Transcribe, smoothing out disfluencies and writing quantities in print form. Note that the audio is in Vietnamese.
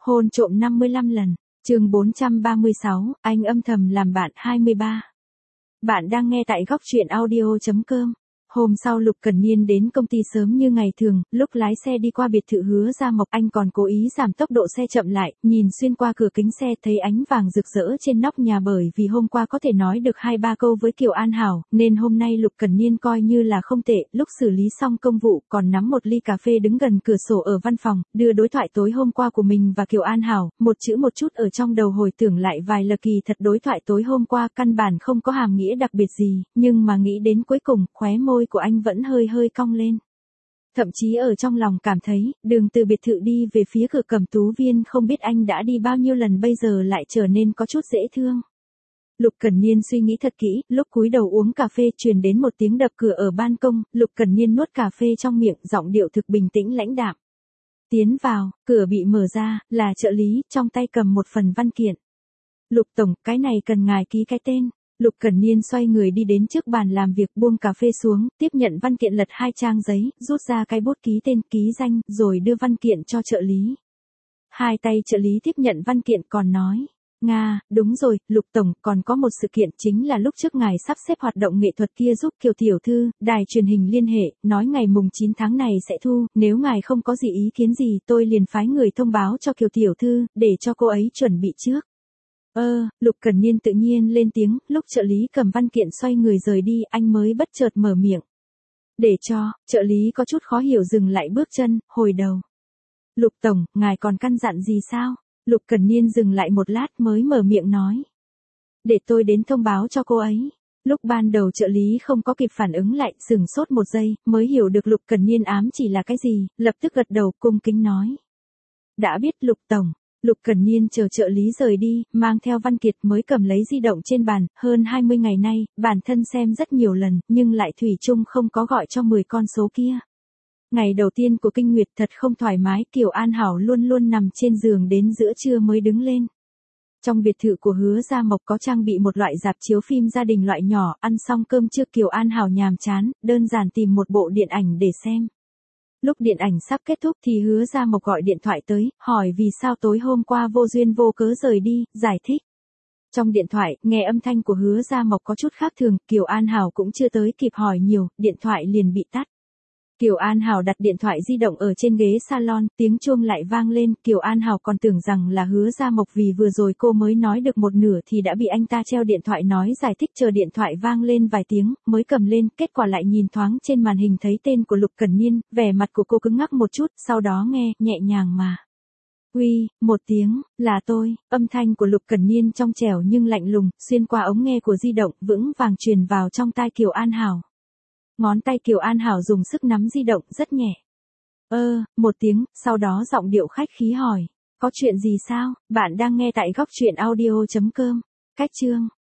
Hôn trộm 55 lần. Chương 436, anh âm thầm làm bạn 23. Bạn đang nghe tại góc truyện audio.com. Hôm sau Lục Cẩn Niên đến công ty sớm như ngày thường, lúc lái xe đi qua biệt thự Hứa Gia Mộc, anh còn cố ý giảm tốc độ xe chậm lại, nhìn xuyên qua cửa kính xe thấy ánh vàng rực rỡ trên nóc nhà, bởi vì hôm qua có thể nói được 2-3 câu với Kiều An Hảo, nên hôm nay Lục Cẩn Niên coi như là không tệ. Lúc xử lý xong công vụ, còn nắm một ly cà phê đứng gần cửa sổ ở văn phòng, đưa đối thoại tối hôm qua của mình và Kiều An Hảo, một chữ một chút ở trong đầu hồi tưởng lại vài lần. Kỳ thật đối thoại tối hôm qua căn bản không có hàm nghĩa đặc biệt gì, nhưng mà nghĩ đến cuối cùng, khóe môi của anh vẫn hơi hơi cong lên. Thậm chí ở trong lòng cảm thấy, đường từ biệt thự đi về phía cửa Cẩm Tú Viên không biết anh đã đi bao nhiêu lần bây giờ lại trở nên có chút dễ thương. Lục Cẩn Niên suy nghĩ thật kỹ, lúc cúi đầu uống cà phê truyền đến một tiếng đập cửa ở ban công, Lục Cẩn Niên nuốt cà phê trong miệng, giọng điệu thực bình tĩnh lãnh đạm. Tiến vào, cửa bị mở ra, là trợ lý, trong tay cầm một phần văn kiện. Lục tổng, cái này cần ngài ký cái tên. Lục Cẩn Niên xoay người đi đến trước bàn làm việc, buông cà phê xuống, tiếp nhận văn kiện, lật 2 trang giấy, rút ra cái bút ký tên, ký danh, rồi đưa văn kiện cho trợ lý. Hai tay trợ lý tiếp nhận văn kiện còn nói, Nga, đúng rồi, Lục tổng, còn có một sự kiện, chính là lúc trước ngài sắp xếp hoạt động nghệ thuật kia giúp Kiều tiểu thư, đài truyền hình liên hệ, nói ngày mùng 9 tháng này sẽ thu, nếu ngài không có gì ý kiến gì, tôi liền phái người thông báo cho Kiều tiểu thư, để cho cô ấy chuẩn bị trước. Lục Cẩn Niên tự nhiên lên tiếng, lúc trợ lý cầm văn kiện xoay người rời đi, anh mới bất chợt mở miệng. Để cho, trợ lý có chút khó hiểu dừng lại bước chân, hồi đầu. Lục tổng, ngài còn căn dặn gì sao? Lục Cẩn Niên dừng lại một lát mới mở miệng nói. Để tôi đến thông báo cho cô ấy. Lúc ban đầu trợ lý không có kịp phản ứng lại, sửng sốt một giây, mới hiểu được Lục Cẩn Niên ám chỉ là cái gì, lập tức gật đầu cung kính nói. Đã biết Lục tổng. Lục Cẩn Niên chờ trợ lý rời đi, mang theo văn kiện mới cầm lấy di động trên bàn, hơn 20 ngày nay, bản thân xem rất nhiều lần, nhưng lại thủy chung không có gọi cho 10 con số kia. Ngày đầu tiên của kinh nguyệt thật không thoải mái, Kiều An Hảo luôn luôn nằm trên giường đến giữa trưa mới đứng lên. Trong biệt thự của Hứa Gia Mộc có trang bị một loại rạp chiếu phim gia đình loại nhỏ, ăn xong cơm trưa Kiều An Hảo nhàm chán, đơn giản tìm một bộ điện ảnh để xem. Lúc điện ảnh sắp kết thúc thì Hứa Gia Mộc gọi điện thoại tới, hỏi vì sao tối hôm qua vô duyên vô cớ rời đi, giải thích. Trong điện thoại, nghe âm thanh của Hứa Gia Mộc có chút khác thường, Kiều An Hảo cũng chưa tới kịp hỏi nhiều, điện thoại liền bị tắt. Kiều An Hảo đặt điện thoại di động ở trên ghế salon, tiếng chuông lại vang lên, Kiều An Hảo còn tưởng rằng là Hứa Gia Mộc vì vừa rồi cô mới nói được một nửa thì đã bị anh ta treo điện thoại nói giải thích, chờ điện thoại vang lên vài tiếng, mới cầm lên, kết quả lại nhìn thoáng trên màn hình thấy tên của Lục Cẩn Niên, vẻ mặt của cô cứng ngắc một chút, sau đó nghe, nhẹ nhàng mà. Uy, một tiếng, là tôi, âm thanh của Lục Cẩn Niên trong trẻo nhưng lạnh lùng, xuyên qua ống nghe của di động, vững vàng truyền vào trong tai Kiều An Hảo. Ngón tay Kiều An Hảo dùng sức nắm di động, rất nhẹ. Một tiếng, sau đó giọng điệu khách khí hỏi. Có chuyện gì sao? Bạn đang nghe tại góc truyện audio.com. Cách chương.